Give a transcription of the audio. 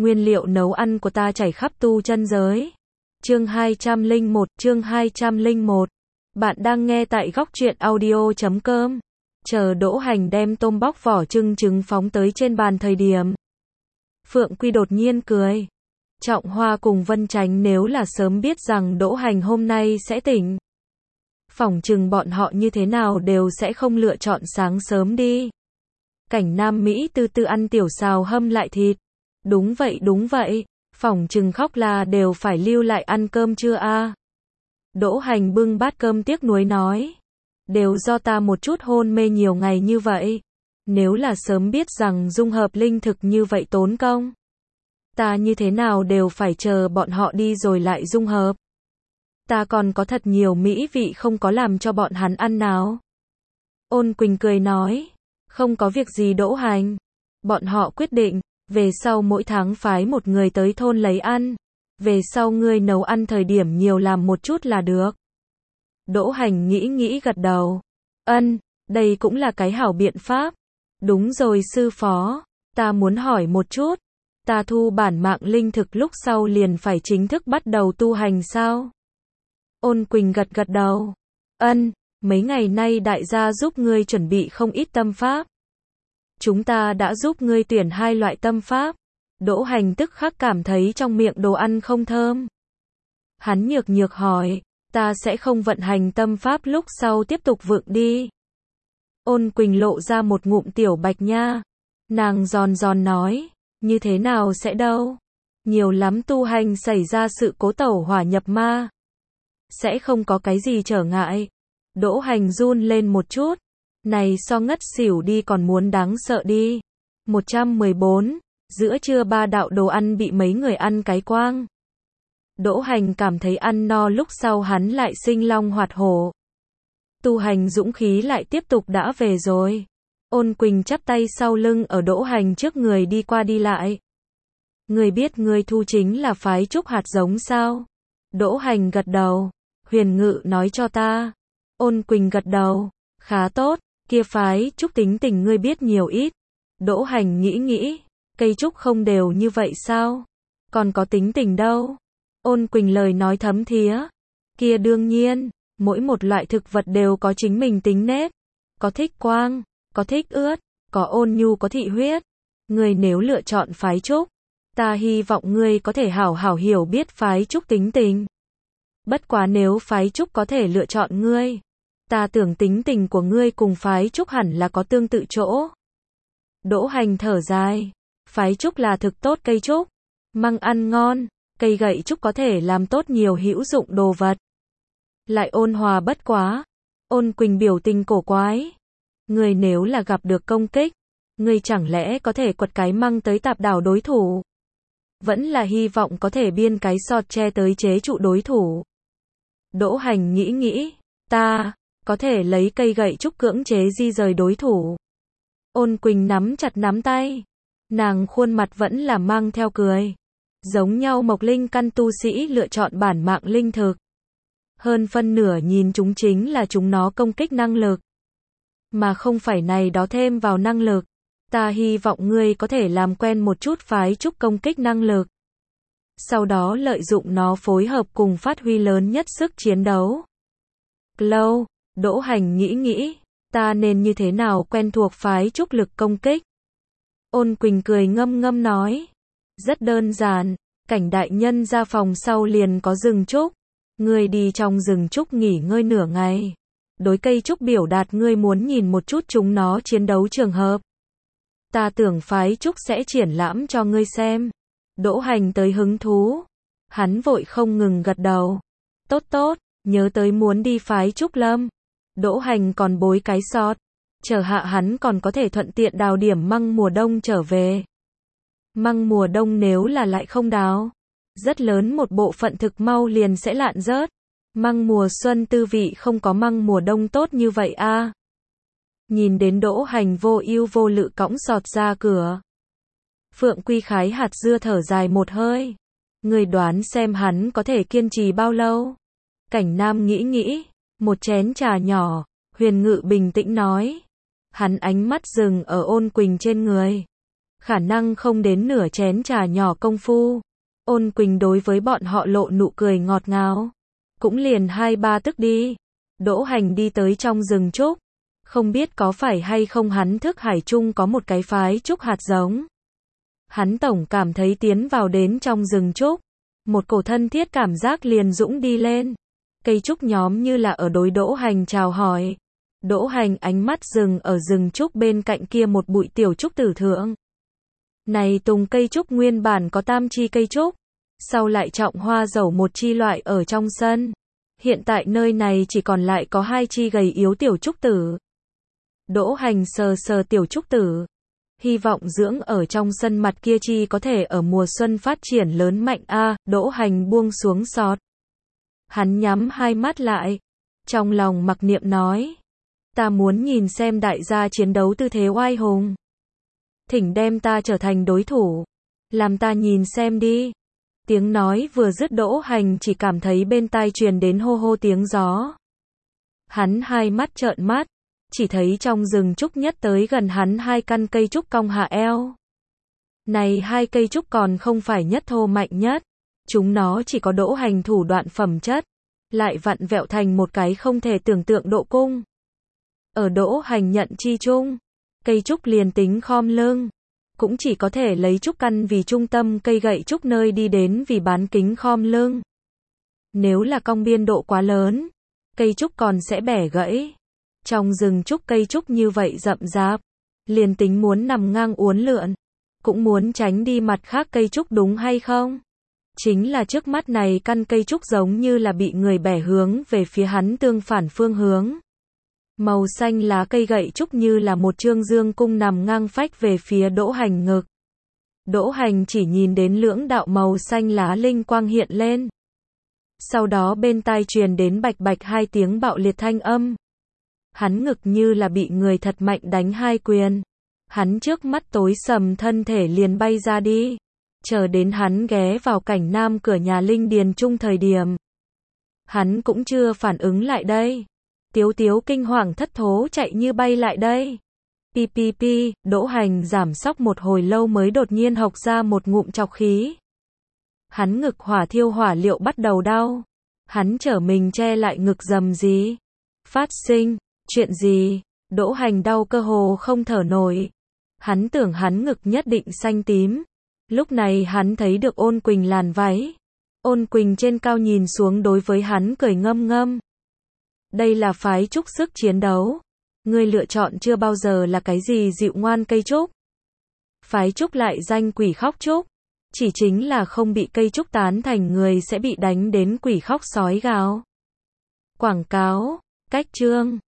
Nguyên liệu nấu ăn của ta chảy khắp tu chân giới. Chương 201. Bạn đang nghe tại góc truyện audio.com. Chờ Đỗ Hành đem tôm bóc vỏ trưng trứng phóng tới trên bàn thời điểm. Phượng Quy đột nhiên cười. Trọng Hoa cùng Vân Chánh nếu là sớm biết rằng Đỗ Hành hôm nay sẽ tỉnh, phỏng chừng bọn họ như thế nào đều sẽ không lựa chọn sáng sớm đi. Cảnh Nam Mỹ từ từ ăn tiểu xào hâm lại thịt. Đúng vậy, phỏng chừng khóc là đều phải lưu lại ăn cơm trưa a. Đỗ Hành bưng bát cơm tiếc nuối nói. Đều do ta một chút hôn mê nhiều ngày như vậy. Nếu là sớm biết rằng dung hợp linh thực như vậy tốn công, ta như thế nào đều phải chờ bọn họ đi rồi lại dung hợp. Ta còn có thật nhiều mỹ vị không có làm cho bọn hắn ăn nào. Ôn Quỳnh cười nói. Không có việc gì Đỗ Hành. Bọn họ quyết định, về sau mỗi tháng phái một người tới thôn lấy ăn. Về sau ngươi nấu ăn thời điểm nhiều làm một chút là được. Đỗ Hành nghĩ gật đầu. Đây cũng là cái hảo biện pháp. Đúng rồi sư phó, ta muốn hỏi một chút. Ta thu bản mạng linh thực lúc sau liền phải chính thức bắt đầu tu hành sao? Ôn Quỳnh gật đầu. Mấy ngày nay đại gia giúp ngươi chuẩn bị không ít tâm pháp. Chúng ta đã giúp ngươi tuyển 2 loại tâm pháp. Đỗ Hành tức khắc cảm thấy trong miệng đồ ăn không thơm. Hắn nhược hỏi, ta sẽ không vận hành tâm pháp lúc sau tiếp tục vượng đi. Ôn Quỳnh lộ ra một ngụm tiểu bạch nha. Nàng giòn nói, như thế nào sẽ đâu. Nhiều lắm tu hành xảy ra sự cố tẩu hỏa nhập ma. Sẽ không có cái gì trở ngại. Đỗ Hành run lên một chút. Này so ngất xỉu đi còn muốn đáng sợ đi. 114. Giữa trưa 3 đạo đồ ăn bị mấy người ăn cái quang. Đỗ Hành cảm thấy ăn no lúc sau hắn lại sinh long hoạt hổ. Tu hành dũng khí lại tiếp tục đã về rồi. Ôn Quỳnh chắp tay sau lưng ở Đỗ Hành trước người đi qua đi lại. Người biết người thu chính là phái trúc hạt giống sao? Đỗ Hành gật đầu. Huyền Ngự nói cho ta. Ôn Quỳnh gật đầu. Khá tốt, kia phái trúc tính tình ngươi biết nhiều ít. Đỗ Hành nghĩ. Cây trúc không đều như vậy sao? Còn có tính tình đâu? Ôn Quỳnh lời nói thấm thía. Kia đương nhiên, mỗi một loại thực vật đều có chính mình tính nết. Có thích quang, có thích ướt, có ôn nhu có thị huyết. Ngươi nếu lựa chọn phái trúc, ta hy vọng ngươi có thể hảo hiểu biết phái trúc tính tình. Bất quá nếu phái trúc có thể lựa chọn ngươi, ta tưởng tính tình của ngươi cùng phái trúc hẳn là có tương tự chỗ. Đỗ Hành thở dài. Phái trúc là thực tốt cây trúc. Măng ăn ngon, cây gậy trúc có thể làm tốt nhiều hữu dụng đồ vật. Lại ôn hòa bất quá. Ôn Quỳnh biểu tình cổ quái. Người nếu là gặp được công kích, người chẳng lẽ có thể quật cái măng tới tạp đảo đối thủ? Vẫn là hy vọng có thể biên cái sọt tre tới chế trụ đối thủ. Đỗ Hành nghĩ. Ta có thể lấy cây gậy trúc cưỡng chế di rời đối thủ. Ôn Quỳnh nắm chặt nắm tay. Nàng khuôn mặt vẫn là mang theo cười. Giống nhau mộc linh căn tu sĩ lựa chọn bản mạng linh thực. Hơn phân nửa nhìn chúng chính là chúng nó công kích năng lực. Mà không phải này đó thêm vào năng lực. Ta hy vọng ngươi có thể làm quen một chút phái trúc công kích năng lực. Sau đó lợi dụng nó phối hợp cùng phát huy lớn nhất sức chiến đấu. Lâu, Đỗ Hành nghĩ. Ta nên như thế nào quen thuộc phái trúc lực công kích? Ôn Quỳnh cười ngâm nói. Rất đơn giản, Cảnh đại nhân ra phòng sau liền có rừng trúc. Ngươi đi trong rừng trúc nghỉ ngơi nửa ngày. Đối cây trúc biểu đạt ngươi muốn nhìn một chút chúng nó chiến đấu trường hợp. Ta tưởng phái trúc sẽ triển lãm cho ngươi xem. Đỗ Hành tới hứng thú. Hắn vội không ngừng gật đầu. Tốt, nhớ tới muốn đi phái trúc lâm. Đỗ Hành còn bối cái sọt. Chờ hạ hắn còn có thể thuận tiện đào điểm măng mùa đông trở về. Măng mùa đông nếu là lại không đào, rất lớn một bộ phận thực mau liền sẽ lạn rớt. Măng mùa xuân tư vị không có măng mùa đông tốt như vậy a. Nhìn đến Đỗ Hành vô ưu vô lự cõng sọt ra cửa. Phượng Quy khái hạt dưa thở dài một hơi. Người đoán xem hắn có thể kiên trì bao lâu? Cảnh Nam nghĩ. Một chén trà nhỏ. Huyền Ngự bình tĩnh nói. Hắn ánh mắt dừng ở Ôn Quỳnh trên người. khả năng không đến nửa chén trà nhỏ công phu. Ôn Quỳnh đối với bọn họ lộ nụ cười ngọt ngào. Cũng liền 2-3 tức đi. Đỗ Hành đi tới trong rừng trúc. Không biết có phải hay không hắn thức hải chung có một cái phái trúc hạt giống. Hắn tổng cảm thấy tiến vào đến trong rừng trúc. Một cổ thân thiết cảm giác liền dũng đi lên. Cây trúc nhóm như là ở đối Đỗ Hành chào hỏi. Đỗ Hành ánh mắt dừng ở rừng trúc bên cạnh kia một bụi tiểu trúc tử thượng. Này tùng cây trúc nguyên bản có 8 chi cây trúc. Sau lại trọng hoa dầu một chi loại ở trong sân. Hiện tại nơi này chỉ còn lại có 2 chi gầy yếu tiểu trúc tử. Đỗ Hành sờ sờ tiểu trúc tử. Hy vọng dưỡng ở trong sân mặt kia chi có thể ở mùa xuân phát triển lớn mạnh a. Đỗ Hành buông xuống sọt. Hắn nhắm hai mắt lại. Trong lòng mặc niệm nói. Ta muốn nhìn xem đại gia chiến đấu tư thế oai hùng. Thỉnh đem ta trở thành đối thủ. Làm ta nhìn xem đi. Tiếng nói vừa dứt Đỗ Hành chỉ cảm thấy bên tai truyền đến hô hô tiếng gió. Hắn hai mắt trợn mắt. Chỉ thấy trong rừng trúc nhất tới gần hắn 2 căn cây trúc cong hạ eo. Này 2 cây trúc còn không phải nhất thô mạnh nhất. Chúng nó chỉ có Đỗ Hành thủ đoạn phẩm chất. Lại vặn vẹo thành một cái không thể tưởng tượng độ cung. Ở Đỗ Hành nhận chi chung. Cây trúc liền tính khom lưng. Cũng chỉ có thể lấy trúc căn vì trung tâm cây gậy trúc nơi đi đến vì bán kính khom lưng. Nếu là cong biên độ quá lớn. Cây trúc còn sẽ bẻ gãy. Trong rừng trúc cây trúc như vậy rậm rạp. Liền tính muốn nằm ngang uốn lượn. Cũng muốn tránh đi mặt khác cây trúc đúng hay không? Chính là trước mắt này căn cây trúc giống như là bị người bẻ hướng về phía hắn tương phản phương hướng. Màu xanh lá cây gậy trúc như là một trương dương cung nằm ngang phách về phía Đỗ Hành ngực. Đỗ Hành chỉ nhìn đến lưỡng đạo màu xanh lá linh quang hiện lên. Sau đó bên tai truyền đến bạch bạch 2 tiếng bạo liệt thanh âm. Hắn ngực như là bị người thật mạnh đánh 2 quyền. Hắn trước mắt tối sầm thân thể liền bay ra đi. Chờ đến hắn ghé vào cảnh nam cửa nhà linh điền chung thời điểm. Hắn cũng chưa phản ứng lại đây. Tiếu Tiếu kinh hoàng thất thố chạy như bay lại đây. Pi pi pi, Đỗ Hành giảm sóc một hồi lâu mới đột nhiên hộc ra một ngụm trọc khí. Hắn ngực hỏa thiêu hỏa liệu bắt đầu đau. Hắn trở mình che lại ngực dầm gì. Phát sinh, chuyện gì, Đỗ Hành đau cơ hồ không thở nổi. Hắn tưởng hắn ngực nhất định xanh tím. Lúc này hắn thấy được Ôn Quỳnh làn váy. Ôn Quỳnh trên cao nhìn xuống đối với hắn cười ngâm ngâm. Đây là phái trúc sức chiến đấu. Ngươi lựa chọn chưa bao giờ là cái gì dịu ngoan cây trúc. Phái trúc lại danh quỷ khóc trúc. Chỉ chính là không bị cây trúc tán thành người sẽ bị đánh đến quỷ khóc sói gào. Quảng cáo, cách chương.